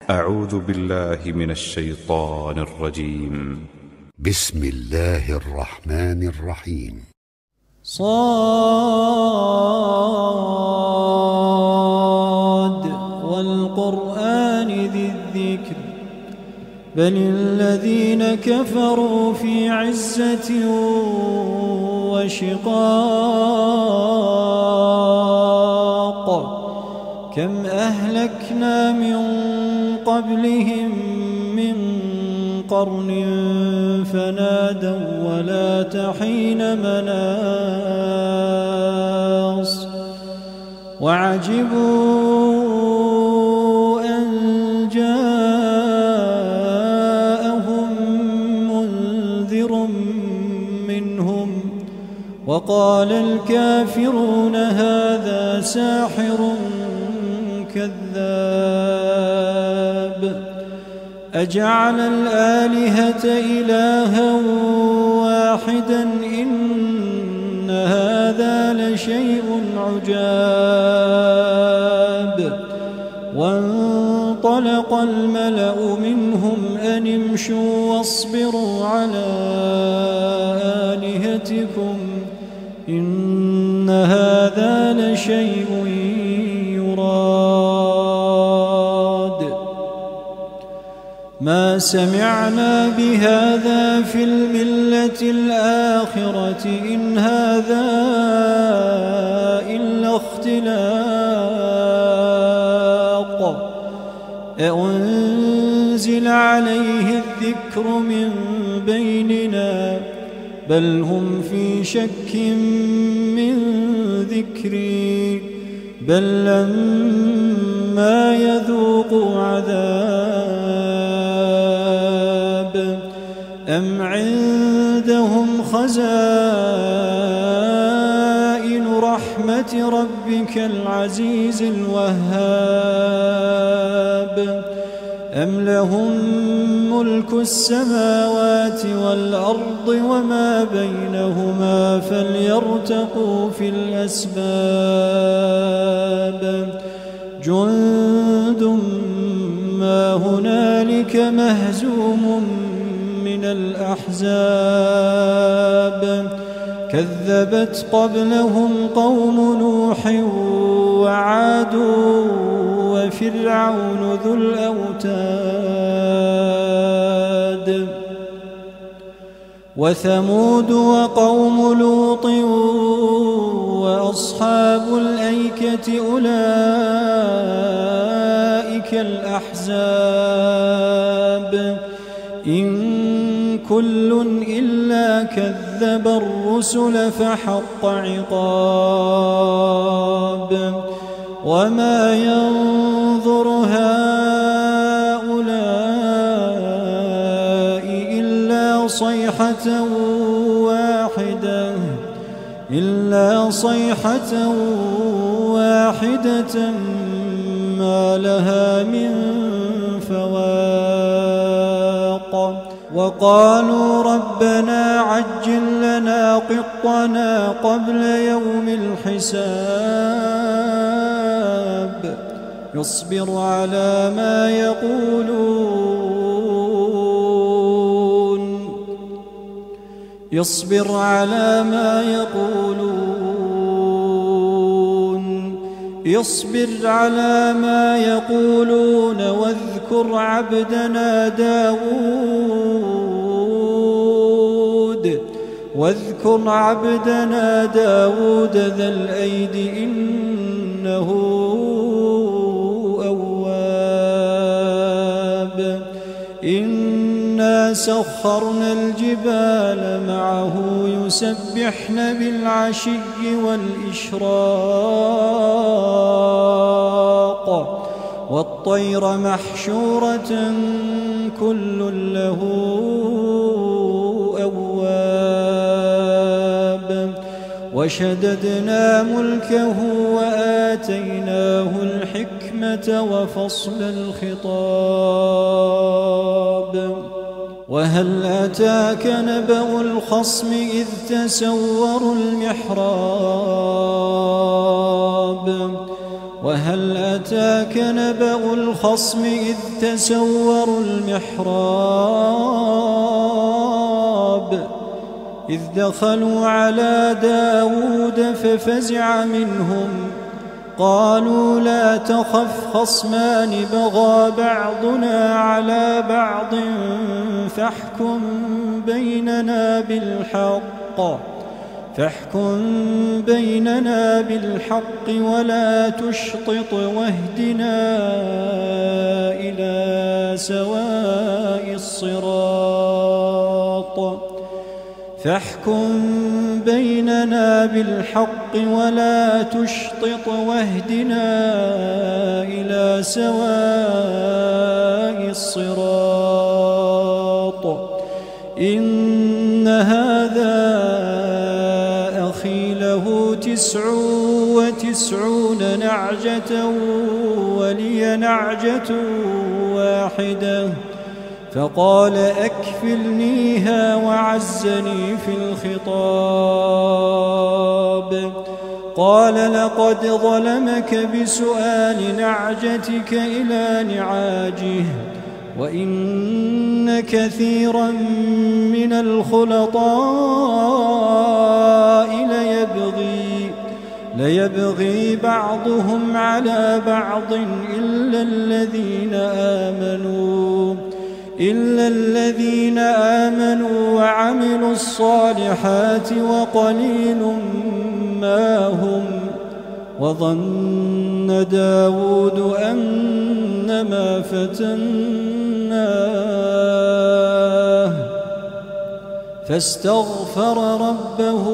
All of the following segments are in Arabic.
أعوذ بالله من الشيطان الرجيم. بسم الله الرحمن الرحيم. صاد والقرآن ذي الذكر بل الذين كفروا في عزة وشقاق كم أهلكنا من قبلهم من قرن فنادوا ولا تحين مناص وعجبوا أن جاءهم منذر منهم وقال الكافرون هذا ساحر كذاب أجعل الآلهة إلها واحدا إن هذا لشيء عجاب وانطلق الملأ منهم أن امشوا واصبروا على آلهتكم إن هذا لشيء يراد ما سمعنا بهذا في الملة الآخرة إن هذا إلا اختلاق أأنزل عليه الذكر من بيننا بل هم في شك من ذكري بل لما يذوقوا عذاب أم عندهم خزائن رحمة ربك العزيز الوهاب أم لهم ملك السماوات والأرض وما بينهما فليرتقوا في الأسباب جند ما هنالك مهزوم من الأحزاب كذبت قبلهم قوم نوح وعاد وفرعون ذو الأوتاد وثمود وقوم لوط وأصحاب الأيكة أولئك الأحزاب إن كل إلا كذب الرسل فحق عقاب وما ينظر هؤلاء إلا صيحة واحدة ما لها من فواق وقالوا ربنا عجل لنا قطنا قبل يوم الحساب يصبر على ما يقولون واذكر عبدنا داود ذا الأيد إنه أواب إنا سخرنا الجبال معه يسبحن بالعشي والإشراق والطير محشورة كل له أواب وشددنا ملكه وآتيناه الحكمة وفصل الخطاب وهل أتاك نبأ الخصم إذ تسوروا المحراب وهل أتاك نبأ الخصم إذ تسوروا المحراب إذ دخلوا على داود ففزع منهم قالوا لا تخف خصمان بغى بعضنا على بعض فاحكم بيننا بالحق ولا تشطط واهدنا إلى سواء الصراط فاحكم بيننا بالحق ولا تشطط واهدنا إلى سواء الصراط إن هذا أخي له 99 نعجة ولي نعجة واحدة فقال أكفلنيها وعزني في الخطاب قال لقد ظلمك بسؤال نعجتك إلى نعاجه وإن كثيرا من الخلطاء ليبغي بعضهم على بعض إلا الذين آمنوا وعملوا الصالحات وقليل ما هم وظن داود أنما فتناه فاستغفر ربه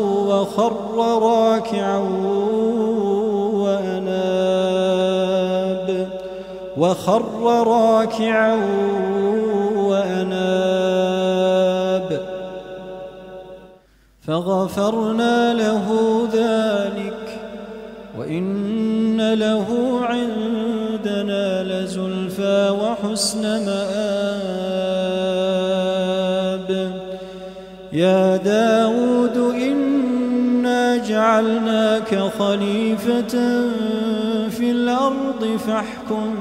وخر راكعا وأناب فغفرنا له ذلك وإن له عندنا لزلفى وحسن مآب يا داود إنا جعلناك خليفة في الأرض فاحكم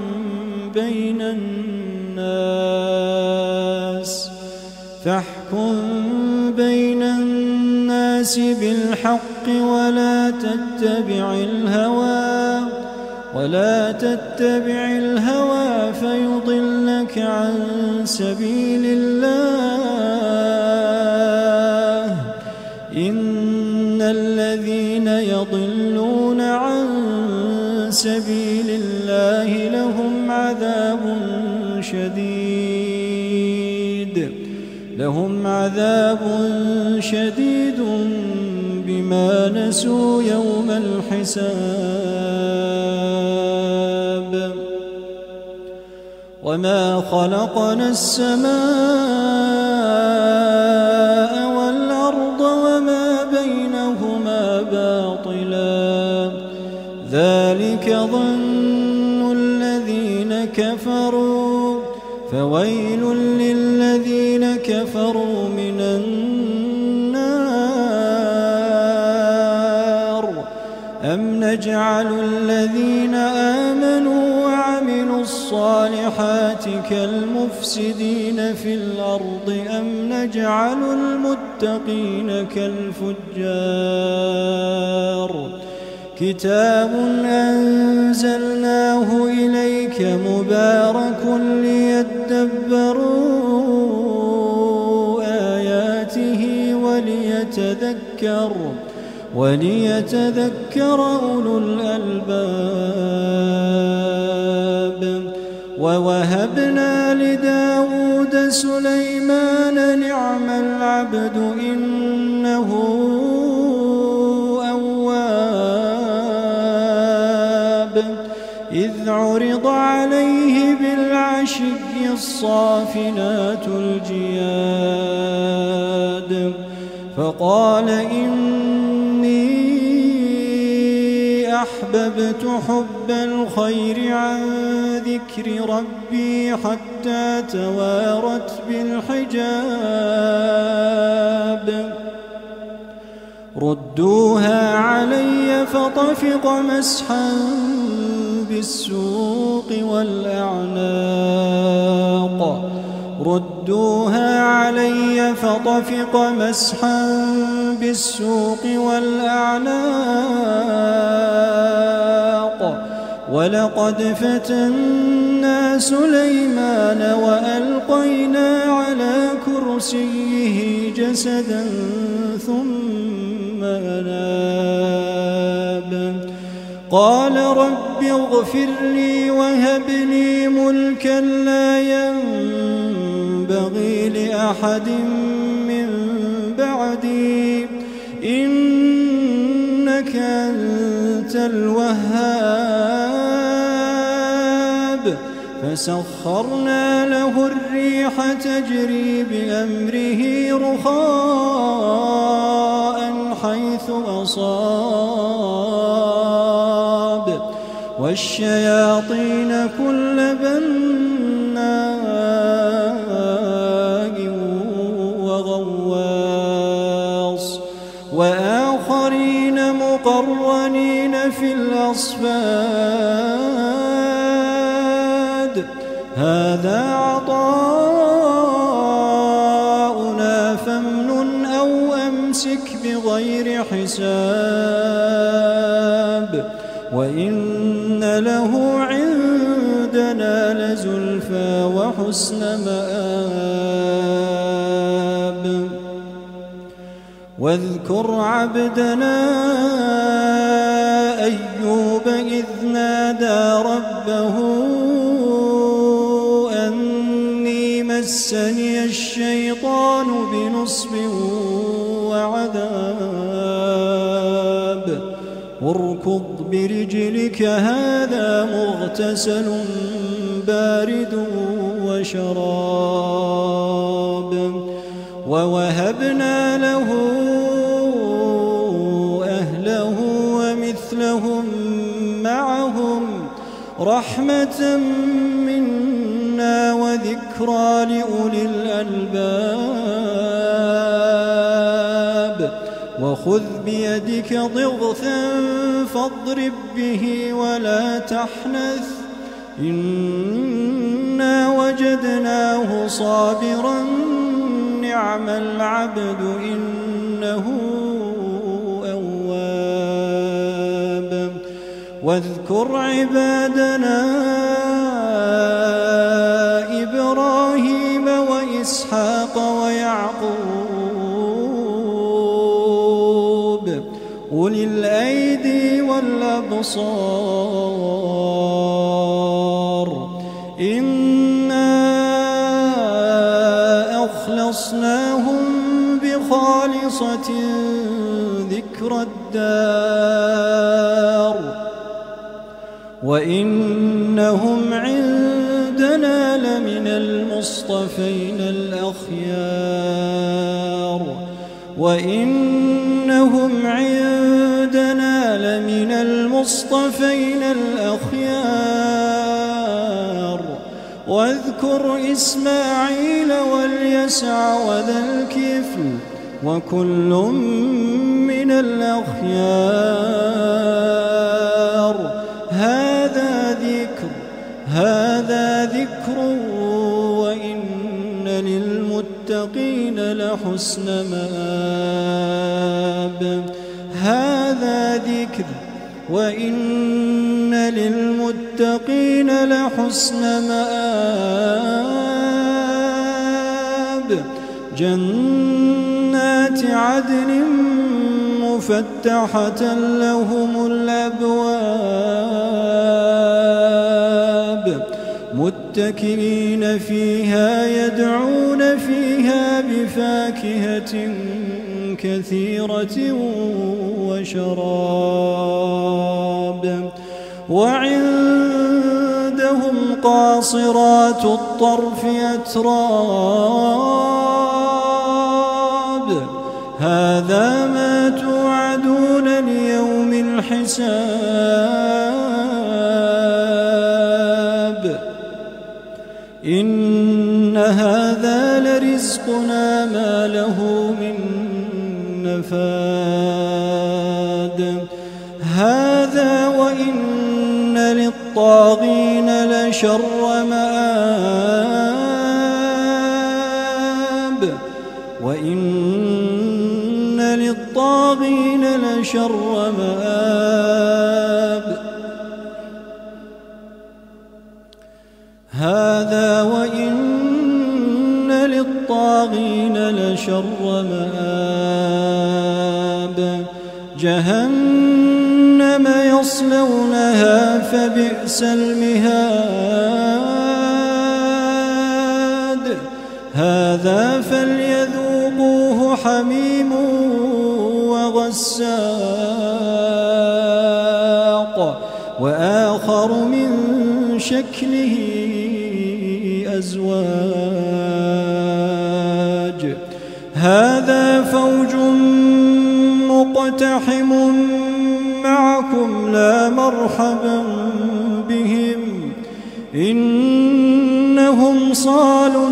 بين الناس بالحق ولا تتبع الهوى فيضلك عن سبيل الله إن الذين يضلون عن سبيل الله لهم عذاب شديد بما نسوا يوم الحساب وما خلقنا السماء والأرض وما بينهما باطلا ذلك ظن الذين كفروا فويل للذين كفروا من النار أم نجعل الذين آمنوا وعملوا الصالحات كالمفسدين في الأرض أم نجعل المتقين كالفجار كتاب أنزلناه إليك مبارك ليدبروا آياته وليتذكر أولو الألباب ووهبنا لداود سليمان نعم العبد إنه أواب إذ عرض عليه بالعشي الصافنات الجياد فقال إني أحببت حب الخير عن ذكر ربي حتى توارت بالحجاب ردوها علي فطفق مسحا بالسوق والأعناق ردوها علي فطفق مسحا بالسوق والأعناق ولقد فتنا سليمان وألقينا على كرسيه جسدا ثم أناب قال رب اغفر لي وهب لي ملكا لا ينبغي لأحد من بعدي إنك أنت الوهاب فسخرنا له الريح تجري بأمره رخاء حيث أصاب والشياطين كل بناء وغواص وآخرين مقرنين في الأصفاد هذا عطاؤنا فامنن أو أمسك بغير حساب وإن له عندنا لزلفى وحسن مآب واذكر عبدنا أيوب إذ نادى ربه أني مسني الشيطان بنصب وعذاب اركض برجلك هذا مغتسل بارد وشراب ووهبنا له أهله ومثلهم معهم رحمة منا وذكرى لأولي الألباب وخذ بيدك ضغثا فاضرب به ولا تحنث إنا وجدناه صابرا نعم العبد إنه أواب واذكر عبادنا إبراهيم وإسحاق ويعقوب أولي الأيدي والأبصار إنا أخلصناهم بخالصة ذكر الدار وإنهم عندنا لمن المصطفين الأخيار وإنهم عندنا لمن المصطفين الأخيار واذكر إسماعيل واليسع وذا الكفل وكل من الأخيار هذا ذكر وإن للمتقين لحسن مآب هذا ذكر وإن للمتقين لحسن مآب جنات عدن مفتحة لهم الأبواب متكئين فيها يدعون فيها بفاكهة كثيرة وشراب وعندهم قاصرات الطرف أتراب هذا ما توعدون ليوم الحساب إن هذا لرزقنا ما له من نفاد هذا وإن للطاغين للطاغين لشر مآب وإن للطاغين لشر مآب هذا وإن للطاغين لشر مآب جهنم يصلونها فبئس المهاد هذا فليذوقوه حميم وغساق وآخر من شكله أزواج هذا فوج مقتحم معكم لا مرحبا بهم إنهم صالوا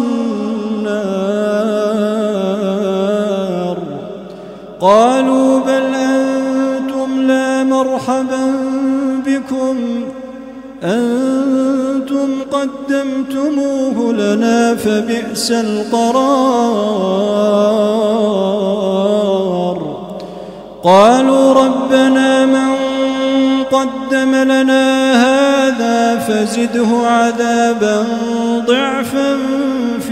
النار قالوا بل أنتم لا مرحبا بكم أنتم قدمتموه لنا فبئس القرار قالوا ربنا من قدم لنا هذا فزده عذابا ضعفا في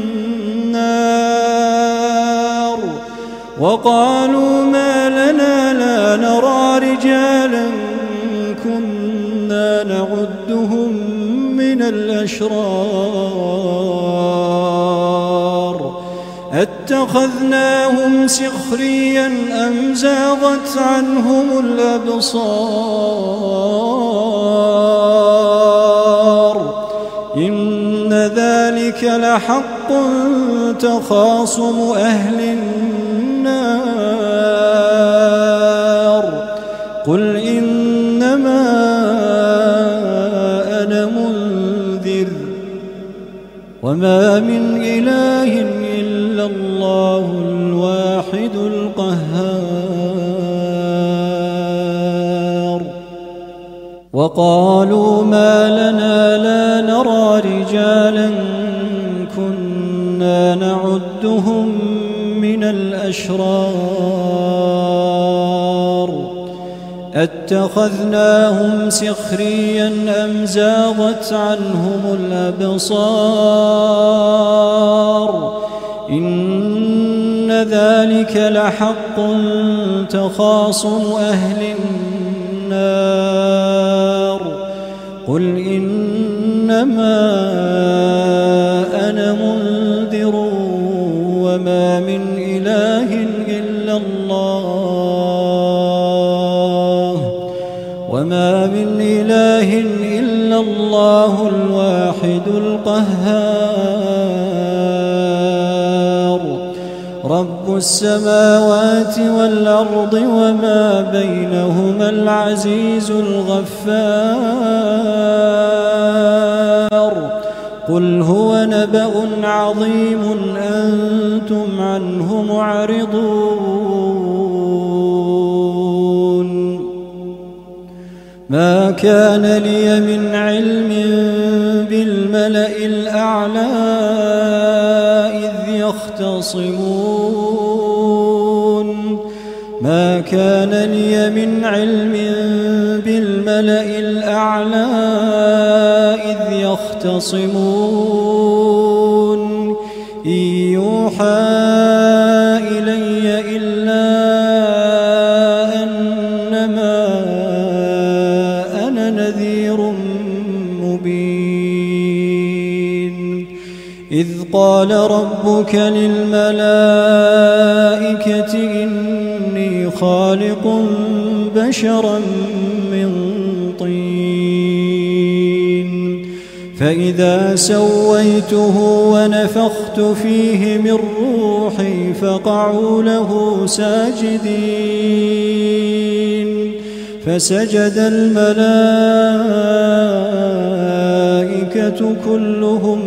النار وقالوا ما لنا لا نرى رجالا كنا نعدهم من الأشرار اتخذناهم سخريا أم زاغت عنهم الأبصار إن ذلك لحق تخاصم أهل النار قل إنما أنا منذر وما من إله إلا الله الواحد القهار وقالوا ما لنا لا نرى رجالا كنا نعدهم من الأشرار اتخذناهم سخريا أم زاغت عنهم الأبصار إن ذلك لحق تخاصم أهل النار قل إنما أنا منذر وما من إله إلا الله الواحد القهار رب السماوات والأرض وما بينهما العزيز الغفار قل هو نبأ عظيم أنتم عنه معرضون ما كان لي من علم بالملأ الأعلى إذ يختصمون ما كان لي من علم بالملأ الأعلى إذ يختصمون إن يوحى إلي إلا أنما أنا نذير مبين إذ قال ربك للملائكة إني خالق بشرا من طين فإذا سويته ونفخت فيه من روحي فقعوا له ساجدين فسجد الملائكة كلهم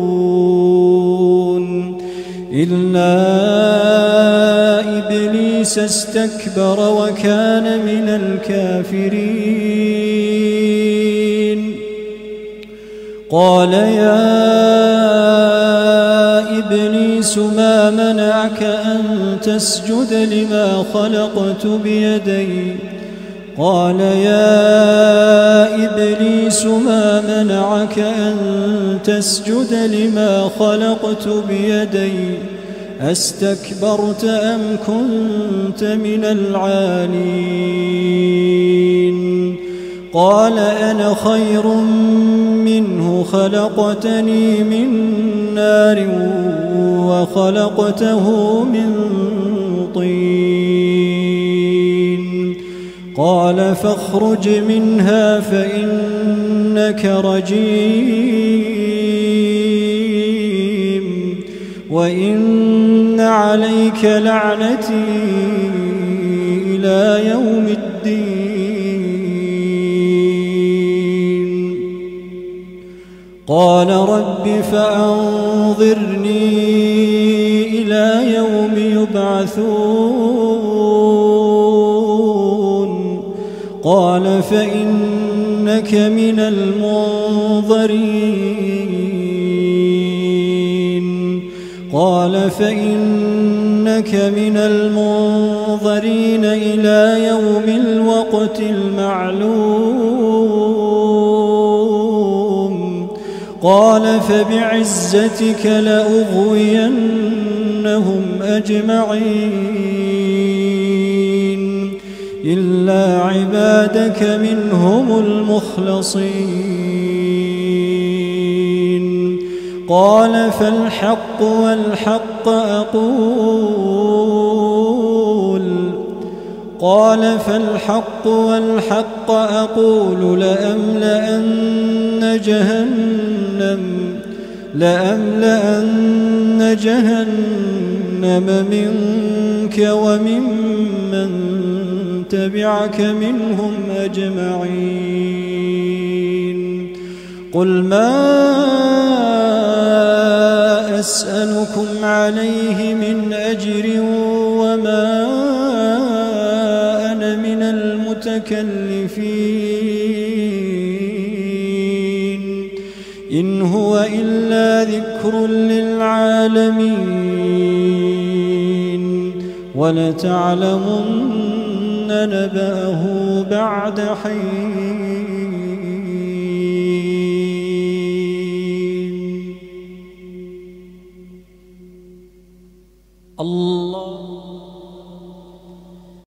أجمعون إلا إبليس إبليس استكبر وكان من الكافرين قال يا إبليس ما منعك أن تسجد لما خلقت بيدي قال يا إبليس ما منعك أن تسجد لما خلقت بيدي أستكبرت أم كنت من العالين قال أنا خير منه خلقتني من نار وخلقته من طين قال فاخرج منها فإنك رجيم وإن عليك لعنتي إلى يوم الدين قال رب فأنظرني إلى يوم يبعثون قال فإنك من المنظرين قال فإنك من المنظرين إلى يوم الوقت المعلوم قال فبعزتك لأغوينهم أجمعين إلا عبادك منهم المخلصين قال فالحق والحق أقول لأملأن جهنم منك وممن تبعك منهم أجمعين قل ما أسألكم عليه من أجر وما أنا من المتكلفين إن هو إلا ذكر للعالمين ولتعلمن نبأه بعد حين